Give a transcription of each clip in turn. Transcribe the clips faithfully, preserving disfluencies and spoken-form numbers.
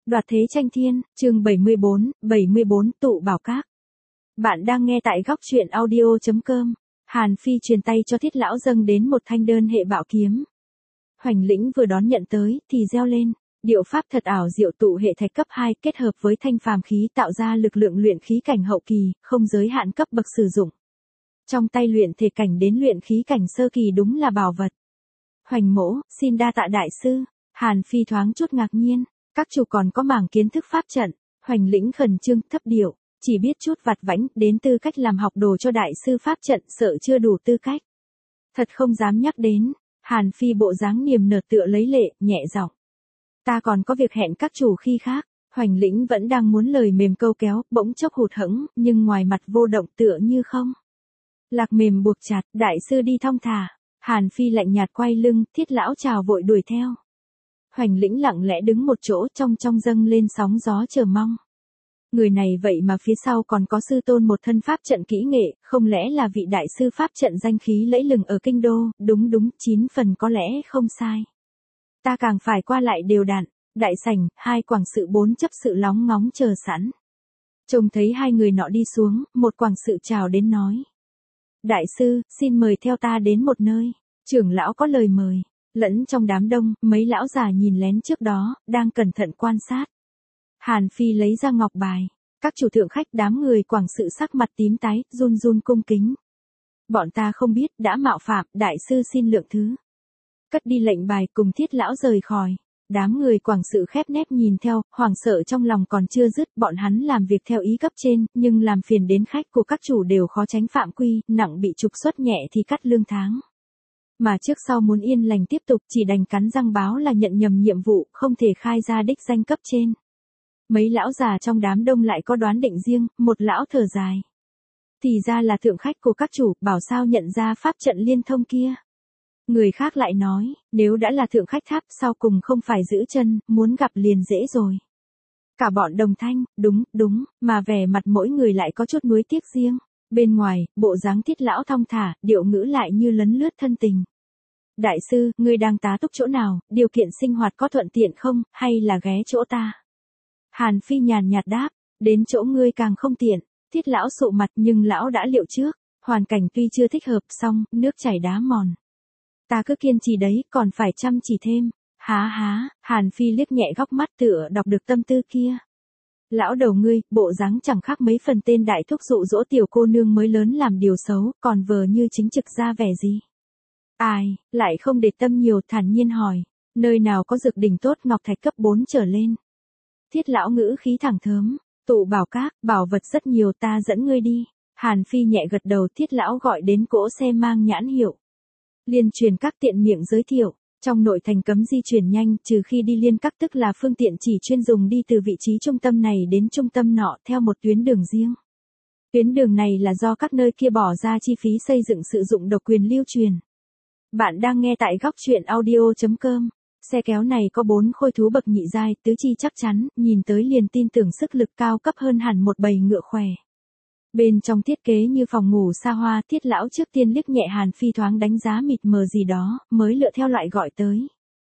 Đoạt thế tranh thiên, chương bảy mươi bốn, bảy mươi bốn tụ bảo các. Bạn đang nghe tại góc truyện audio chấm com. Hàn Phi truyền tay cho Thiết lão dâng đến một thanh đơn hệ bảo kiếm. Hoành Lĩnh vừa đón nhận tới thì reo lên, điệu pháp thật ảo diệu, tụ hệ thạch cấp hai kết hợp với thanh phàm khí tạo ra lực lượng luyện khí cảnh hậu kỳ, không giới hạn cấp bậc sử dụng. Trong tay luyện thể cảnh đến luyện khí cảnh sơ kỳ đúng là bảo vật. Hoành mỗ, xin đa tạ đại sư. Hàn Phi thoáng chút ngạc nhiên. Các chủ còn có mảng kiến thức pháp trận. Hoành Lĩnh khẩn trương thấp điệu, chỉ biết chút vặt vãnh, đến tư cách làm học đồ cho đại sư pháp trận sợ chưa đủ tư cách. Thật không dám nhắc đến. Hàn Phi bộ dáng niềm nở tựa lấy lệ, nhẹ giọng. Ta còn có việc hẹn các chủ khi khác. Hoành Lĩnh vẫn đang muốn lời mềm câu kéo, bỗng chốc hụt hẫng, nhưng ngoài mặt vô động tựa như không. Lạc mềm buộc chặt, đại sư đi thong thả. Hàn Phi lạnh nhạt quay lưng, Thiết lão chào vội đuổi theo. Hoành Lĩnh lặng lẽ đứng một chỗ, trong trong dâng lên sóng gió chờ mong. Người này vậy mà phía sau còn có sư tôn một thân pháp trận kỹ nghệ, không lẽ là vị đại sư pháp trận danh khí lẫy lừng ở kinh đô, đúng đúng, chín phần có lẽ không sai. Ta càng phải qua lại đều đặn, đại sảnh, hai quảng sự bốn chấp sự lóng ngóng chờ sẵn. Trông thấy hai người nọ đi xuống, một quảng sự chào đến nói. Đại sư, xin mời theo ta đến một nơi, trưởng lão có lời mời. Lẫn trong đám đông, mấy lão già nhìn lén trước đó, đang cẩn thận quan sát. Hàn Phi lấy ra ngọc bài. Các chủ thượng khách đám người quảng sự sắc mặt tím tái, run run cung kính. Bọn ta không biết, đã mạo phạm, đại sư xin lượng thứ. Cất đi lệnh bài cùng Thiết lão rời khỏi. Đám người quảng sự khép nép nhìn theo, hoảng sợ trong lòng còn chưa dứt, bọn hắn làm việc theo ý cấp trên, nhưng làm phiền đến khách của các chủ đều khó tránh phạm quy, nặng bị trục xuất nhẹ thì cắt lương tháng. Mà trước sau muốn yên lành tiếp tục chỉ đành cắn răng báo là nhận nhầm nhiệm vụ, không thể khai ra đích danh cấp trên. Mấy lão già trong đám đông lại có đoán định riêng, một lão thở dài. Thì ra là thượng khách của các chủ, bảo sao nhận ra pháp trận liên thông kia. Người khác lại nói, nếu đã là thượng khách tháp sau cùng không phải giữ chân, muốn gặp liền dễ rồi. Cả bọn đồng thanh, đúng, đúng, mà vẻ mặt mỗi người lại có chút nuối tiếc riêng. Bên ngoài, bộ dáng Thiết lão thong thả, điệu ngữ lại như lấn lướt thân tình. Đại sư, ngươi đang tá túc chỗ nào, điều kiện sinh hoạt có thuận tiện không, hay là ghé chỗ ta? Hàn Phi nhàn nhạt đáp, đến chỗ ngươi càng không tiện. Thiết lão sụ mặt nhưng lão đã liệu trước, hoàn cảnh tuy chưa thích hợp song, nước chảy đá mòn. Ta cứ kiên trì đấy, còn phải chăm chỉ thêm. Há há, Hàn Phi liếc nhẹ góc mắt tựa đọc được tâm tư kia. Lão đầu ngươi, bộ dáng chẳng khác mấy phần tên đại thúc dụ dỗ tiểu cô nương mới lớn làm điều xấu, còn vờ như chính trực ra vẻ gì. Ai, lại không để tâm nhiều, thản nhiên hỏi, nơi nào có dược đỉnh tốt ngọc thạch cấp bốn trở lên. Thiết lão ngữ khí thẳng thớm, tụ bảo các, bảo vật rất nhiều, ta dẫn ngươi đi. Hàn Phi nhẹ gật đầu, Thiết lão gọi đến cỗ xe mang nhãn hiệu. Liên truyền các tiện miệng giới thiệu. Trong nội thành cấm di chuyển nhanh, trừ khi đi liên các tức là phương tiện chỉ chuyên dùng đi từ vị trí trung tâm này đến trung tâm nọ theo một tuyến đường riêng. Tuyến đường này là do các nơi kia bỏ ra chi phí xây dựng sử dụng độc quyền lưu truyền. Bạn đang nghe tại góc truyện audio chấm com. Xe kéo này có bốn khôi thú bậc nhị giai, tứ chi chắc chắn, nhìn tới liền tin tưởng sức lực cao cấp hơn hẳn một bầy ngựa khỏe. Bên trong thiết kế như phòng ngủ xa hoa, Thiết lão trước tiên liếc nhẹ Hàn Phi thoáng đánh giá mịt mờ gì đó, mới lựa theo loại gọi tới.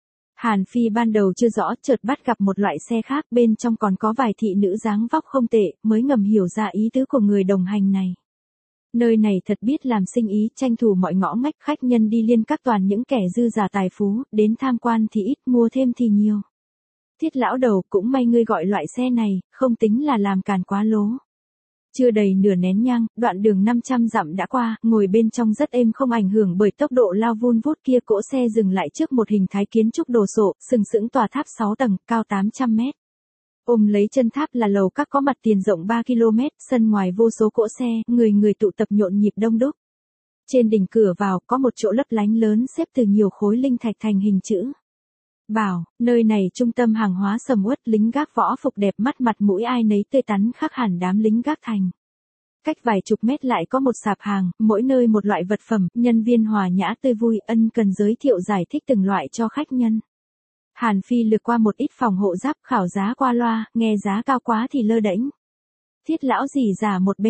Hàn Phi ban đầu chưa rõ, chợt bắt gặp một loại xe khác, bên trong còn có vài thị nữ dáng vóc không tệ, mới ngầm hiểu ra ý tứ của người đồng hành này. Nơi này thật biết làm sinh ý, tranh thủ mọi ngõ ngách, khách nhân đi liên các toàn những kẻ dư giả tài phú, đến tham quan thì ít, mua thêm thì nhiều. Thiết lão đầu, cũng may ngươi gọi loại xe này, không tính là làm càn quá lố. Chưa đầy nửa nén nhang, đoạn đường năm trăm dặm đã qua, ngồi bên trong rất êm không ảnh hưởng bởi tốc độ lao vun vút kia, cỗ xe dừng lại trước một hình thái kiến trúc đồ sộ, sừng sững tòa tháp sáu tầng, cao tám trăm mét. Ôm lấy chân tháp là lầu các có mặt tiền rộng ba ki lô mét, sân ngoài vô số cỗ xe, người người tụ tập nhộn nhịp đông đúc. Trên đỉnh cửa vào có một chỗ lấp lánh lớn xếp từ nhiều khối linh thạch thành hình chữ. Bảo, nơi này trung tâm hàng hóa sầm uất, lính gác võ phục đẹp mắt, mặt mũi ai nấy tươi tắn khác hẳn đám lính gác thành. Cách vài chục mét lại có một sạp hàng, mỗi nơi một loại vật phẩm, nhân viên hòa nhã tươi vui, ân cần giới thiệu giải thích từng loại cho khách nhân. Hàn Phi lược qua một ít phòng hộ giáp, khảo giá qua loa, nghe giá cao quá thì lơ đễnh. Thiết lão rỉ rả một bên,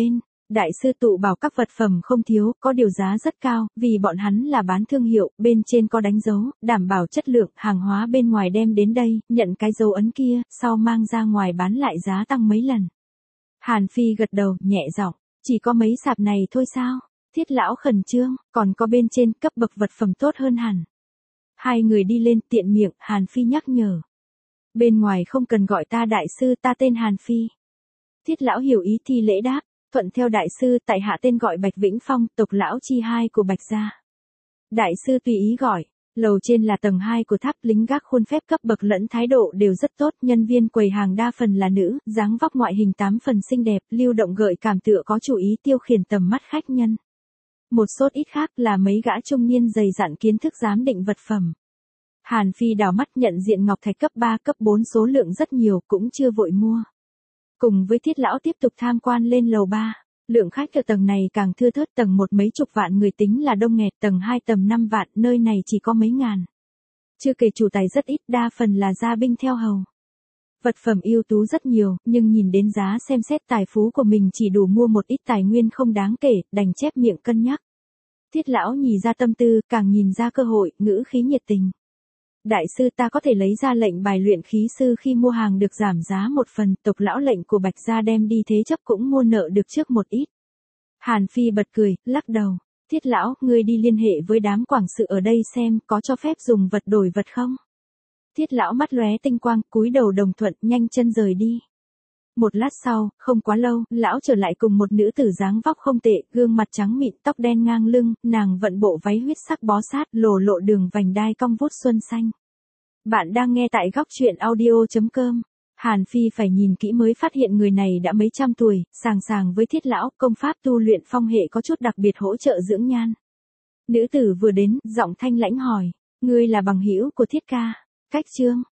Đại sư tụ bảo các vật phẩm không thiếu, có điều giá rất cao, vì bọn hắn là bán thương hiệu, bên trên có đánh dấu, đảm bảo chất lượng, hàng hóa bên ngoài đem đến đây, nhận cái dấu ấn kia, sau mang ra ngoài bán lại giá tăng mấy lần. Hàn Phi gật đầu, nhẹ giọng, chỉ có mấy sạp này thôi sao? Thiết lão khẩn trương, còn có bên trên cấp bậc vật phẩm tốt hơn hẳn. Hai người đi lên tiện miệng, Hàn Phi nhắc nhở. Bên ngoài không cần gọi ta đại sư, ta tên Hàn Phi. Thiết lão hiểu ý thì lễ đáp, thuận theo đại sư, tại hạ tên gọi Bạch Vĩnh Phong, tộc lão chi hai của Bạch gia. Đại sư tùy ý gọi, lầu trên là tầng hai của tháp, lính gác khuôn phép cấp bậc lẫn thái độ đều rất tốt, nhân viên quầy hàng đa phần là nữ, dáng vóc ngoại hình tám phần xinh đẹp, lưu động gợi cảm tựa có chủ ý tiêu khiển tầm mắt khách nhân. Một sốt ít khác là mấy gã trung niên dày dặn kiến thức giám định vật phẩm. Hàn Phi đảo mắt nhận diện ngọc thạch cấp ba cấp bốn số lượng rất nhiều, cũng chưa vội mua. Cùng với Thiết lão tiếp tục tham quan lên lầu ba, lượng khách ở tầng này càng thưa thớt, tầng một mấy chục vạn người tính là đông nghẹt, tầng hai tầm năm vạn, nơi này chỉ có mấy ngàn. Chưa kể chủ tài rất ít, đa phần là gia binh theo hầu. Vật phẩm ưu tú rất nhiều, nhưng nhìn đến giá xem xét tài phú của mình chỉ đủ mua một ít tài nguyên không đáng kể, đành chép miệng cân nhắc. Thiết lão nhìn ra tâm tư, càng nhìn ra cơ hội, ngữ khí nhiệt tình. Đại sư, ta có thể lấy ra lệnh bài luyện khí sư khi mua hàng được giảm giá một phần, tộc lão lệnh của Bạch gia đem đi thế chấp cũng mua nợ được trước một ít. Hàn Phi bật cười, lắc đầu. Thiết lão, ngươi đi liên hệ với đám quản sự ở đây xem có cho phép dùng vật đổi vật không? Thiết lão mắt lóe tinh quang, cúi đầu đồng thuận, nhanh chân rời đi. Một lát sau, không quá lâu, lão trở lại cùng một nữ tử dáng vóc không tệ, gương mặt trắng mịn, tóc đen ngang lưng, nàng vận bộ váy huyết sắc bó sát, lồ lộ đường vành đai cong vút xuân xanh. Bạn đang nghe tại góc truyện audio chấm com. Hàn Phi phải nhìn kỹ mới phát hiện người này đã mấy trăm tuổi, sàng sàng với Thiết lão, công pháp tu luyện phong hệ có chút đặc biệt hỗ trợ dưỡng nhan. Nữ tử vừa đến, giọng thanh lãnh hỏi, ngươi là bằng hữu của Thiết ca? Cách trương,